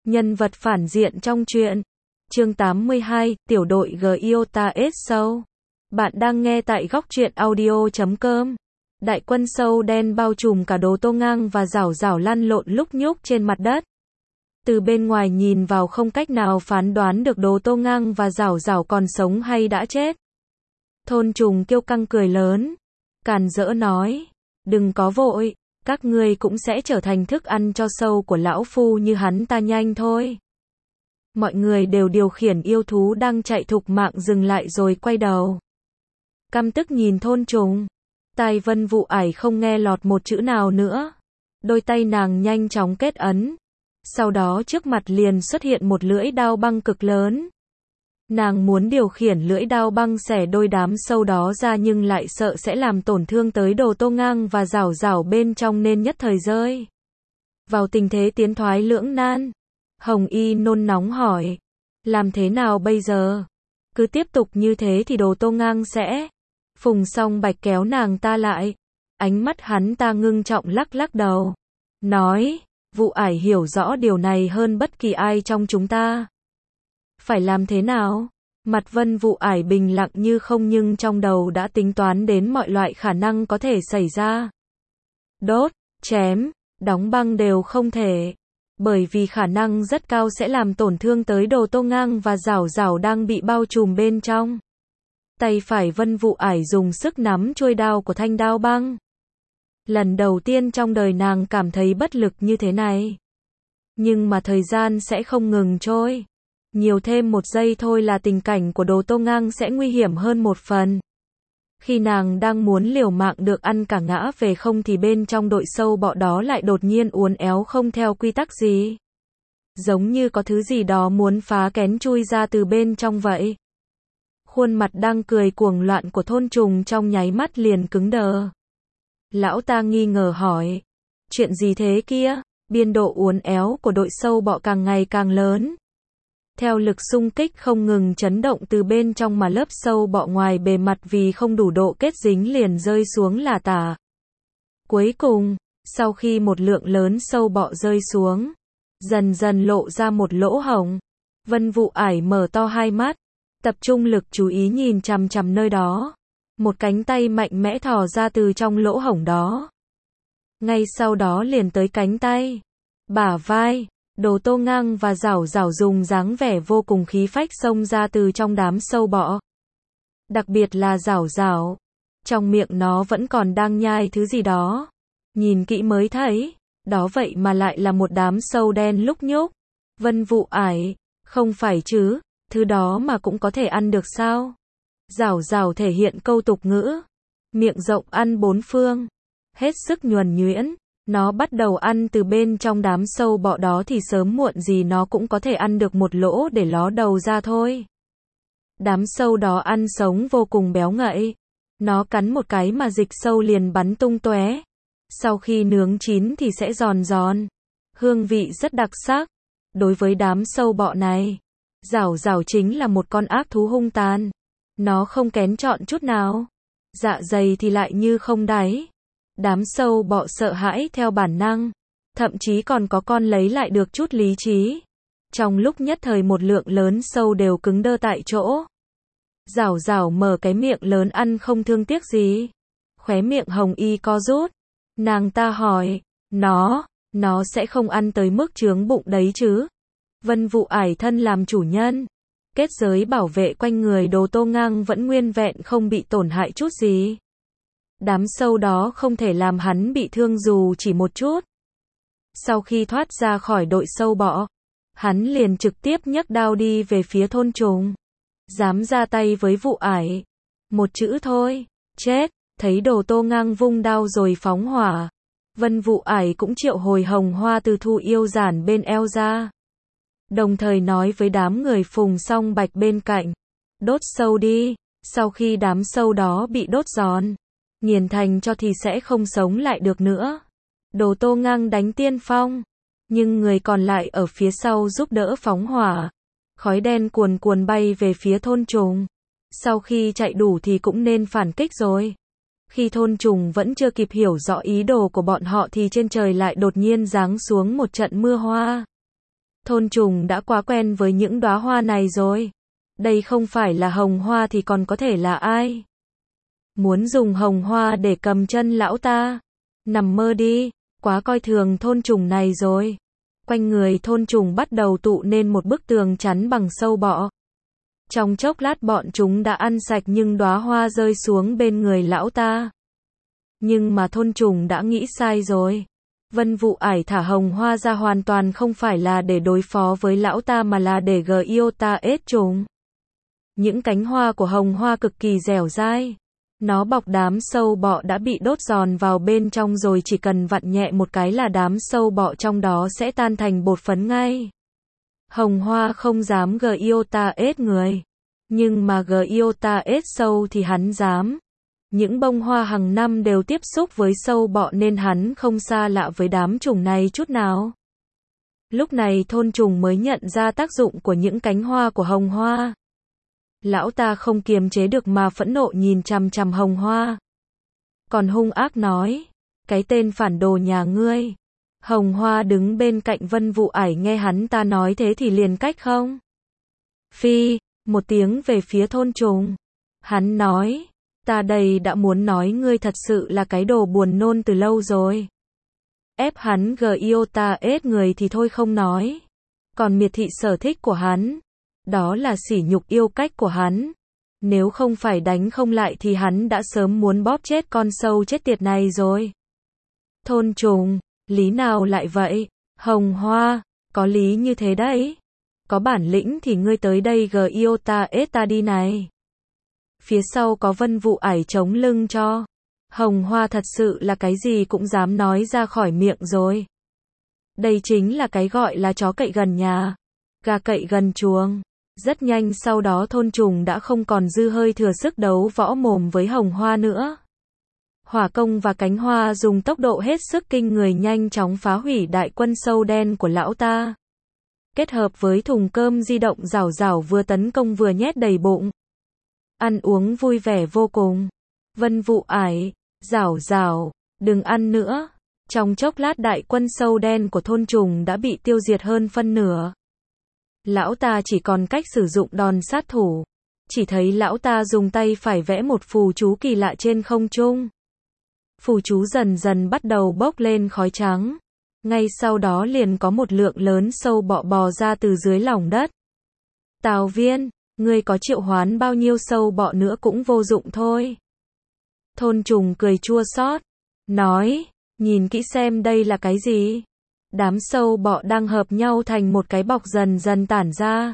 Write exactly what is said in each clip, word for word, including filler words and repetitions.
Nhân vật phản diện trong truyện. Chương tám mươi hai, tiểu đội Gyota S Show. Bạn đang nghe tại góc truyện audio chấm com. Đại quân sâu đen bao trùm cả Đồ Tô Ngang và Giảo Giảo lăn lộn lúc nhúc trên mặt đất. Từ bên ngoài nhìn vào không cách nào phán đoán được Đồ Tô Ngang và Giảo Giảo còn sống hay đã chết. Thôn Trùng kiêu căng cười lớn, càn rỡ nói, đừng có vội, các ngươi cũng sẽ trở thành thức ăn cho sâu của lão phu như hắn ta nhanh thôi. Mọi người đều điều khiển yêu thú đang chạy thục mạng dừng lại rồi quay đầu. Căm tức nhìn Thôn Trùng. Tai Vân Vụ Ải không nghe lọt một chữ nào nữa. Đôi tay nàng nhanh chóng kết ấn. Sau đó trước mặt liền xuất hiện một lưỡi đao băng cực lớn. Nàng muốn điều khiển lưỡi đao băng xẻ đôi đám sâu đó ra nhưng lại sợ sẽ làm tổn thương tới Đồ Tô Ngang và Giảo Giảo bên trong nên nhất thời rơi vào tình thế tiến thoái lưỡng nan. Hồng Y nôn nóng hỏi, làm thế nào bây giờ? Cứ tiếp tục như thế thì Đồ Tô Ngang sẽ... Phùng Song Bạch kéo nàng ta lại. Ánh mắt hắn ta ngưng trọng lắc lắc đầu. Nói, Vụ Ải hiểu rõ điều này hơn bất kỳ ai trong chúng ta. Phải làm thế nào? Mặt Vân Vụ Ải bình lặng như không nhưng trong đầu đã tính toán đến mọi loại khả năng có thể xảy ra. Đốt, chém, đóng băng đều không thể. Bởi vì khả năng rất cao sẽ làm tổn thương tới Đồ Tô Ngang và Giảo Giảo đang bị bao trùm bên trong. Tay phải Vân Vụ Ải dùng sức nắm chuôi đao của thanh đao băng. Lần đầu tiên trong đời nàng cảm thấy bất lực như thế này. Nhưng mà thời gian sẽ không ngừng trôi. Nhiều thêm một giây thôi là tình cảnh của Đồ Tô Ngang sẽ nguy hiểm hơn một phần. Khi nàng đang muốn liều mạng được ăn cả ngã về không thì bên trong đội sâu bọ đó lại đột nhiên uốn éo không theo quy tắc gì. Giống như có thứ gì đó muốn phá kén chui ra từ bên trong vậy. Khuôn mặt đang cười cuồng loạn của Thôn Trùng trong nháy mắt liền cứng đờ. Lão ta nghi ngờ hỏi, chuyện gì thế kia? Biên độ uốn éo của đội sâu bọ càng ngày càng lớn. Theo lực xung kích không ngừng chấn động từ bên trong mà lớp sâu bọ ngoài bề mặt vì không đủ độ kết dính liền rơi xuống là tả. Cuối cùng, sau khi một lượng lớn sâu bọ rơi xuống, dần dần lộ ra một lỗ hổng. Vân Vụ Ải mở to hai mắt, tập trung lực chú ý nhìn chằm chằm nơi đó. Một cánh tay mạnh mẽ thò ra từ trong lỗ hổng đó. Ngay sau đó liền tới cánh tay, bả vai. Đồ Tô Ngang và Giảo Giảo dùng dáng vẻ vô cùng khí phách xông ra từ trong đám sâu bọ. Đặc biệt là Giảo Giảo. Trong miệng nó vẫn còn đang nhai thứ gì đó. Nhìn kỹ mới thấy, đó vậy mà lại là một đám sâu đen lúc nhúc. Vân Vụ Ải, không phải chứ, thứ đó mà cũng có thể ăn được sao? Giảo Giảo thể hiện câu tục ngữ. Miệng rộng ăn bốn phương. Hết sức nhuần nhuyễn. Nó bắt đầu ăn từ bên trong đám sâu bọ đó thì sớm muộn gì nó cũng có thể ăn được một lỗ để ló đầu ra thôi. Đám sâu đó ăn sống vô cùng béo ngậy. Nó cắn một cái mà dịch sâu liền bắn tung tóe. Sau khi nướng chín thì sẽ giòn giòn. Hương vị rất đặc sắc. Đối với đám sâu bọ này, Giảo Giảo chính là một con ác thú hung tàn. Nó không kén chọn chút nào. Dạ dày thì lại như không đáy. Đám sâu bọ sợ hãi theo bản năng, thậm chí còn có con lấy lại được chút lý trí. Trong lúc nhất thời một lượng lớn sâu đều cứng đơ tại chỗ. Giảo Giảo mở cái miệng lớn ăn không thương tiếc gì. Khóe miệng Hồng Y co rút. Nàng ta hỏi, nó, nó sẽ không ăn tới mức chướng bụng đấy chứ? Vân Vụ Ải thân làm chủ nhân. Kết giới bảo vệ quanh người Đồ Tô Ngang vẫn nguyên vẹn không bị tổn hại chút gì. Đám sâu đó không thể làm hắn bị thương dù chỉ một chút. Sau khi thoát ra khỏi đội sâu bọ, hắn liền trực tiếp nhấc đao đi về phía Thôn Trùng. Dám ra tay với Vụ Ải. Một chữ thôi, chết. Thấy Đồ Tô Ngang vung đao rồi phóng hỏa. Vân Vụ Ải cũng triệu hồi hồng hoa từ thu yêu giản bên eo ra. Đồng thời nói với đám người Phùng Song Bạch bên cạnh. Đốt sâu đi. Sau khi đám sâu đó bị đốt giòn, nghiền thành cho thì sẽ không sống lại được nữa. Đồ Tô Ngang đánh tiên phong, nhưng người còn lại ở phía sau giúp đỡ phóng hỏa. Khói đen cuồn cuồn bay về phía Thôn Trùng. Sau khi chạy đủ thì cũng nên phản kích rồi. Khi Thôn Trùng vẫn chưa kịp hiểu rõ ý đồ của bọn họ thì trên trời lại đột nhiên giáng xuống một trận mưa hoa. Thôn trùng đã quá quen với những đóa hoa này rồi. Đây không phải là hồng hoa thì còn có thể là ai? Muốn dùng hồng hoa để cầm chân lão ta? Nằm mơ đi, quá coi thường thôn trùng này rồi. Quanh người thôn trùng bắt đầu tụ nên một bức tường chắn bằng sâu bọ. Trong chốc lát bọn chúng đã ăn sạch nhưng đóa hoa rơi xuống bên người lão ta. Nhưng mà thôn trùng đã nghĩ sai rồi. Vân Vụ Ải thả hồng hoa ra hoàn toàn không phải là để đối phó với lão ta mà là để gờ yêu ta ết trùng. Những cánh hoa của hồng hoa cực kỳ dẻo dai. Nó bọc đám sâu bọ đã bị đốt giòn vào bên trong rồi chỉ cần vặn nhẹ một cái là đám sâu bọ trong đó sẽ tan thành bột phấn ngay. Hồng hoa không dám gờ yêu ta ết người. Nhưng mà gờ yêu ta ết sâu thì hắn dám. Những bông hoa hàng năm đều tiếp xúc với sâu bọ nên hắn không xa lạ với đám trùng này chút nào. Lúc này thôn trùng mới nhận ra tác dụng của những cánh hoa của hồng hoa. Lão ta không kiềm chế được mà phẫn nộ nhìn chằm chằm hồng hoa. Còn hung ác nói, cái tên phản đồ nhà ngươi. Hồng hoa đứng bên cạnh Vân Vụ Ải nghe hắn ta nói thế thì liền cách không. Phi, một tiếng về phía thôn trùng. Hắn nói, ta đây đã muốn nói ngươi thật sự là cái đồ buồn nôn từ lâu rồi. Ép hắn gờ yêu ta ết người thì thôi không nói. Còn miệt thị sở thích của hắn. Đó là sỉ nhục yêu cách của hắn. Nếu không phải đánh không lại thì hắn đã sớm muốn bóp chết con sâu chết tiệt này rồi. Thôn trùng, lý nào lại vậy? Hồng hoa, có lý như thế đấy. Có bản lĩnh thì ngươi tới đây gờ yêu ta ết ta đi này. Phía sau có Vân Vụ Ải chống lưng cho. Hồng hoa thật sự là cái gì cũng dám nói ra khỏi miệng rồi. Đây chính là cái gọi là chó cậy gần nhà, gà cậy gần chuồng. Rất nhanh sau đó thôn trùng đã không còn dư hơi thừa sức đấu võ mồm với hồng hoa nữa. Hỏa công và cánh hoa dùng tốc độ hết sức kinh người nhanh chóng phá hủy đại quân sâu đen của lão ta. Kết hợp với thùng cơm di động rảo rảo vừa tấn công vừa nhét đầy bụng. Ăn uống vui vẻ vô cùng. Vân Vụ Ải, rảo rảo, đừng ăn nữa. Trong chốc lát đại quân sâu đen của thôn trùng đã bị tiêu diệt hơn phân nửa. Lão ta chỉ còn cách sử dụng đòn sát thủ. Chỉ thấy lão ta dùng tay phải vẽ một phù chú kỳ lạ trên không trung. Phù chú dần dần bắt đầu bốc lên khói trắng. Ngay sau đó liền có một lượng lớn sâu bọ bò ra từ dưới lòng đất. Tào Viên, ngươi có triệu hoán bao nhiêu sâu bọ nữa cũng vô dụng thôi. Thôn trùng cười chua xót, nói, nhìn kỹ xem đây là cái gì. Đám sâu bọ đang hợp nhau thành một cái bọc dần dần tản ra.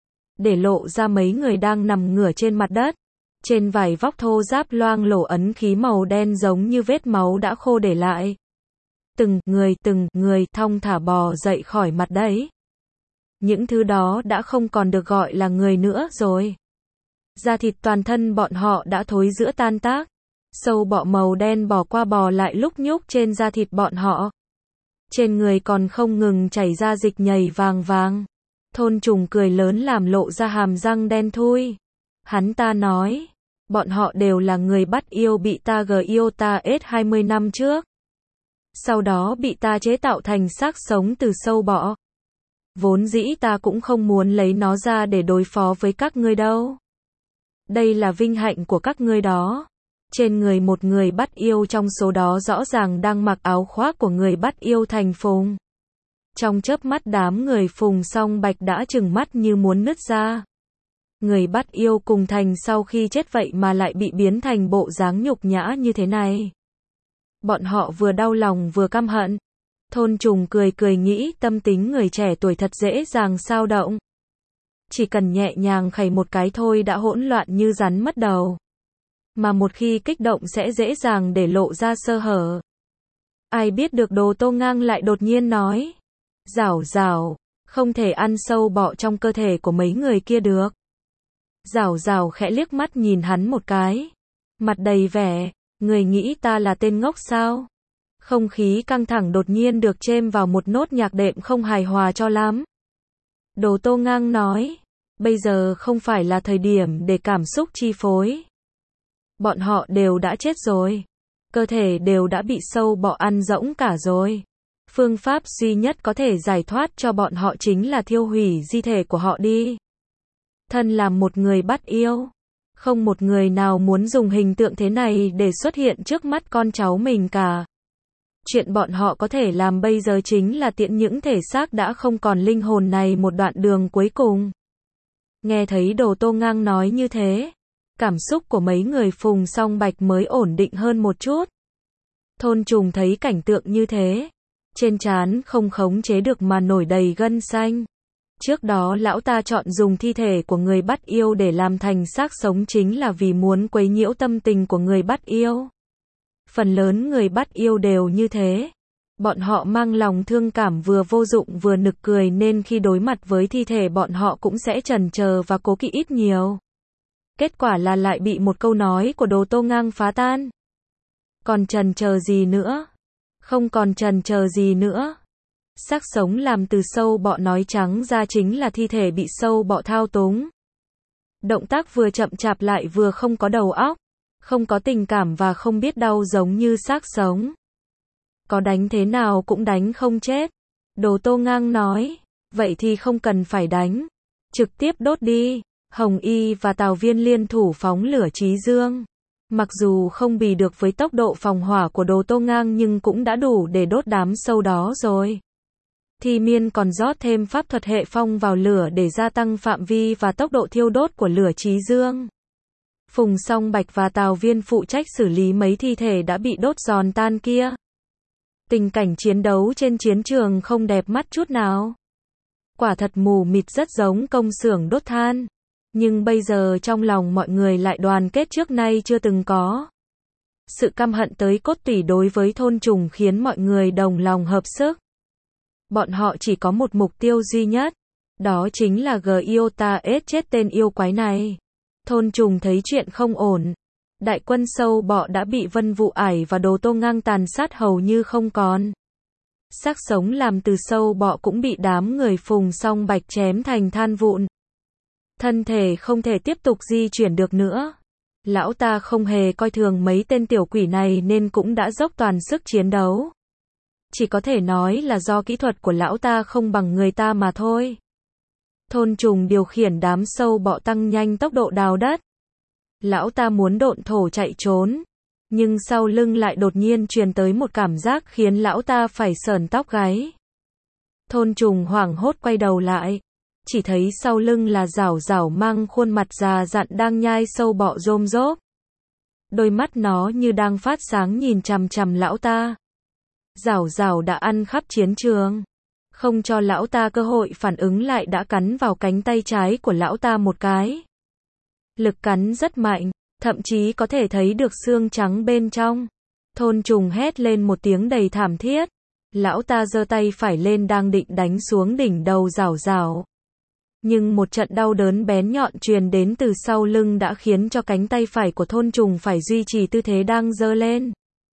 Để lộ ra mấy người đang nằm ngửa trên mặt đất. Trên vải vóc thô ráp loang lổ ấn khí màu đen giống như vết máu đã khô để lại. Từng người từng người thong thả bò dậy khỏi mặt đấy. Những thứ đó đã không còn được gọi là người nữa rồi. Da thịt toàn thân bọn họ đã thối rữa tan tác. Sâu bọ màu đen bò qua bò lại lúc nhúc trên da thịt bọn họ. Trên người còn không ngừng chảy ra dịch nhầy vàng vàng. Thôn trùng cười lớn làm lộ ra hàm răng đen thui. Hắn ta nói, bọn họ đều là người bắt yêu bị ta gờ yêu ta ết hai mươi năm trước. Sau đó bị ta chế tạo thành xác sống từ sâu bọ. Vốn dĩ ta cũng không muốn lấy nó ra để đối phó với các ngươi đâu. Đây là vinh hạnh của các ngươi đó. Trên người một người bắt yêu trong số đó rõ ràng đang mặc áo khoác của người bắt yêu thành phùng. Trong chớp mắt đám người phùng song bạch đã trừng mắt như muốn nứt ra. Người bắt yêu cùng thành sau khi chết vậy mà lại bị biến thành bộ dáng nhục nhã như thế này. Bọn họ vừa đau lòng vừa căm hận. Thôn trùng cười cười nghĩ tâm tính người trẻ tuổi thật dễ dàng xao động. Chỉ cần nhẹ nhàng khẩy một cái thôi đã hỗn loạn như rắn mất đầu. Mà một khi kích động sẽ dễ dàng để lộ ra sơ hở. Ai biết được Đồ Tô Ngang lại đột nhiên nói. Rảo rảo, không thể ăn sâu bọ trong cơ thể của mấy người kia được. Rảo rảo khẽ liếc mắt nhìn hắn một cái. Mặt đầy vẻ, người nghĩ ta là tên ngốc sao? Không khí căng thẳng đột nhiên được chêm vào một nốt nhạc đệm không hài hòa cho lắm. Đồ Tô Ngang nói, bây giờ không phải là thời điểm để cảm xúc chi phối. Bọn họ đều đã chết rồi. Cơ thể đều đã bị sâu bọ ăn rỗng cả rồi. Phương pháp duy nhất có thể giải thoát cho bọn họ chính là thiêu hủy di thể của họ đi. Thân làm một người bắt yêu, không một người nào muốn dùng hình tượng thế này để xuất hiện trước mắt con cháu mình cả. Chuyện bọn họ có thể làm bây giờ chính là tiễn những thể xác đã không còn linh hồn này một đoạn đường cuối cùng. Nghe thấy Đồ Tô Ngang nói như thế, cảm xúc của mấy người Phùng Song Bạch mới ổn định hơn một chút. Thôn Trùng thấy cảnh tượng như thế, trên trán không khống chế được mà nổi đầy gân xanh. Trước đó lão ta chọn dùng thi thể của người bắt yêu để làm thành xác sống chính là vì muốn quấy nhiễu tâm tình của người bắt yêu. Phần lớn người bắt yêu đều như thế. Bọn họ mang lòng thương cảm vừa vô dụng vừa nực cười nên khi đối mặt với thi thể bọn họ cũng sẽ chần chờ và cố kỵ ít nhiều. Kết quả là lại bị một câu nói của Đồ Tô Ngang phá tan. Còn chần chờ gì nữa? Không còn chần chờ gì nữa. Xác sống làm từ sâu bọ nói trắng ra chính là thi thể bị sâu bọ thao túng. Động tác vừa chậm chạp lại vừa không có đầu óc, không có tình cảm và không biết đau giống như xác sống. Có đánh thế nào cũng đánh không chết. Đồ Tô Ngang nói, vậy thì không cần phải đánh, trực tiếp đốt đi. Hồng Y và Tào Viên liên thủ phóng lửa Chí Dương. Mặc dù không bì được với tốc độ phòng hỏa của Đồ Tô Ngang nhưng cũng đã đủ để đốt đám sâu đó rồi. Thi Miên còn rót thêm pháp thuật hệ phong vào lửa để gia tăng phạm vi và tốc độ thiêu đốt của lửa Chí Dương. Phùng Song Bạch và Tào Viên phụ trách xử lý mấy thi thể đã bị đốt giòn tan kia. Tình cảnh chiến đấu trên chiến trường không đẹp mắt chút nào. Quả thật mù mịt rất giống công xưởng đốt than. Nhưng bây giờ trong lòng mọi người lại đoàn kết trước nay chưa từng có. Sự căm hận tới cốt tủy đối với Thôn Trùng khiến mọi người đồng lòng hợp sức. Bọn họ chỉ có một mục tiêu duy nhất. Đó chính là Giota S chết tên yêu quái này. Thôn Trùng thấy chuyện không ổn. Đại quân sâu bọ đã bị Vân Vụ Ải và Đồ Tô Ngang tàn sát hầu như không còn. Xác sống làm từ sâu bọ cũng bị đám người Phùng Song Bạch chém thành than vụn. Thân thể không thể tiếp tục di chuyển được nữa. Lão ta không hề coi thường mấy tên tiểu quỷ này nên cũng đã dốc toàn sức chiến đấu. Chỉ có thể nói là do kỹ thuật của lão ta không bằng người ta mà thôi. Thôn Trùng điều khiển đám sâu bọ tăng nhanh tốc độ đào đất. Lão ta muốn độn thổ chạy trốn, nhưng sau lưng lại đột nhiên truyền tới một cảm giác khiến lão ta phải sởn tóc gáy. Thôn Trùng hoảng hốt quay đầu lại, chỉ thấy sau lưng là Giảo Giảo mang khuôn mặt già dặn đang nhai sâu bọ rôm rốp. Đôi mắt nó như đang phát sáng nhìn chằm chằm lão ta. Giảo Giảo đã ăn khắp chiến trường, không cho lão ta cơ hội phản ứng lại đã cắn vào cánh tay trái của lão ta một cái. Lực cắn rất mạnh, thậm chí có thể thấy được xương trắng bên trong. Thôn Trùng hét lên một tiếng đầy thảm thiết. Lão ta giơ tay phải lên đang định đánh xuống đỉnh đầu Giảo Giảo. Nhưng một trận đau đớn bén nhọn truyền đến từ sau lưng đã khiến cho cánh tay phải của Thôn Trùng phải duy trì tư thế đang giơ lên.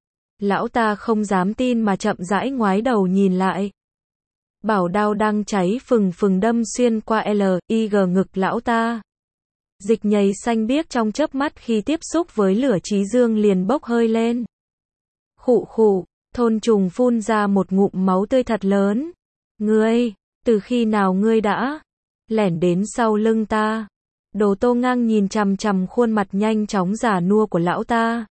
Lão ta không dám tin mà chậm rãi ngoái đầu nhìn lại. Bảo đao đang cháy phừng phừng đâm xuyên qua L I G ngực lão ta. Dịch nhầy xanh biếc trong chớp mắt khi tiếp xúc với lửa Chí Dương liền bốc hơi lên. Khụ khụ, Thôn Trùng phun ra một ngụm máu tươi thật lớn. Ngươi, từ khi nào ngươi đã lẻn đến sau lưng ta? Đồ Tô Ngang nhìn chằm chằm khuôn mặt nhanh chóng già nua của lão ta.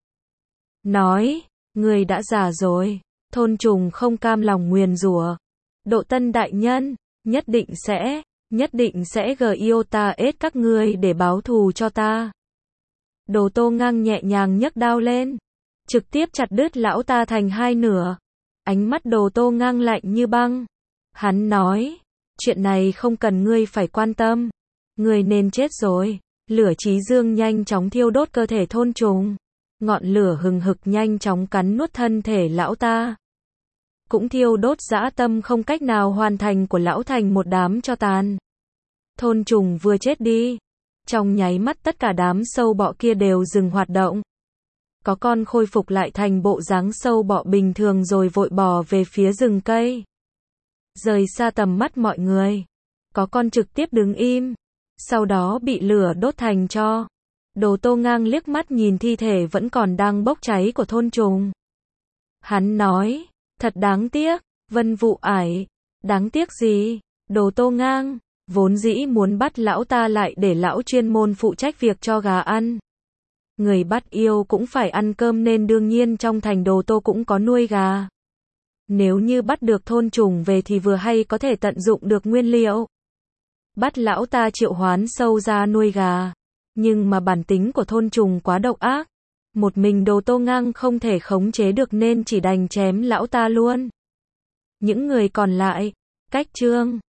Nói, ngươi đã già rồi. Thôn Trùng không cam lòng nguyền rủa. Độ Tân đại nhân, nhất định sẽ, nhất định sẽ Giota S các ngươi để báo thù cho ta. Đồ Tô Ngang nhẹ nhàng nhấc đao lên, trực tiếp chặt đứt lão ta thành hai nửa. Ánh mắt Đồ Tô Ngang lạnh như băng. Hắn nói, chuyện này không cần ngươi phải quan tâm. Ngươi nên chết rồi. Lửa Chí Dương nhanh chóng thiêu đốt cơ thể Thôn Trùng. Ngọn lửa hừng hực nhanh chóng cắn nuốt thân thể lão ta. Cũng thiêu đốt dã tâm không cách nào hoàn thành của lão thành một đám tro tàn. Thôn Trùng vừa chết đi. Trong nháy mắt tất cả đám sâu bọ kia đều dừng hoạt động. Có con khôi phục lại thành bộ dáng sâu bọ bình thường rồi vội bò về phía rừng cây. Rời xa tầm mắt mọi người. Có con trực tiếp đứng im. Sau đó bị lửa đốt thành tro. Đồ Tô Ngang liếc mắt nhìn thi thể vẫn còn đang bốc cháy của Thôn Trùng. Hắn nói, thật đáng tiếc, Vân Vụ ải, đáng tiếc gì, đồ Tô Ngang, vốn dĩ muốn bắt lão ta lại để lão chuyên môn phụ trách việc cho gà ăn. Người bắt yêu cũng phải ăn cơm nên đương nhiên trong thành Đồ Tô cũng có nuôi gà. Nếu như bắt được thôn trùng về thì vừa hay có thể tận dụng được nguyên liệu. Bắt lão ta triệu hoán sâu ra nuôi gà. Nhưng mà bản tính của thôn trùng quá độc ác. Một mình Đồ Tô Ngang không thể khống chế được nên chỉ đành chém lão ta luôn. Những người còn lại, cách chương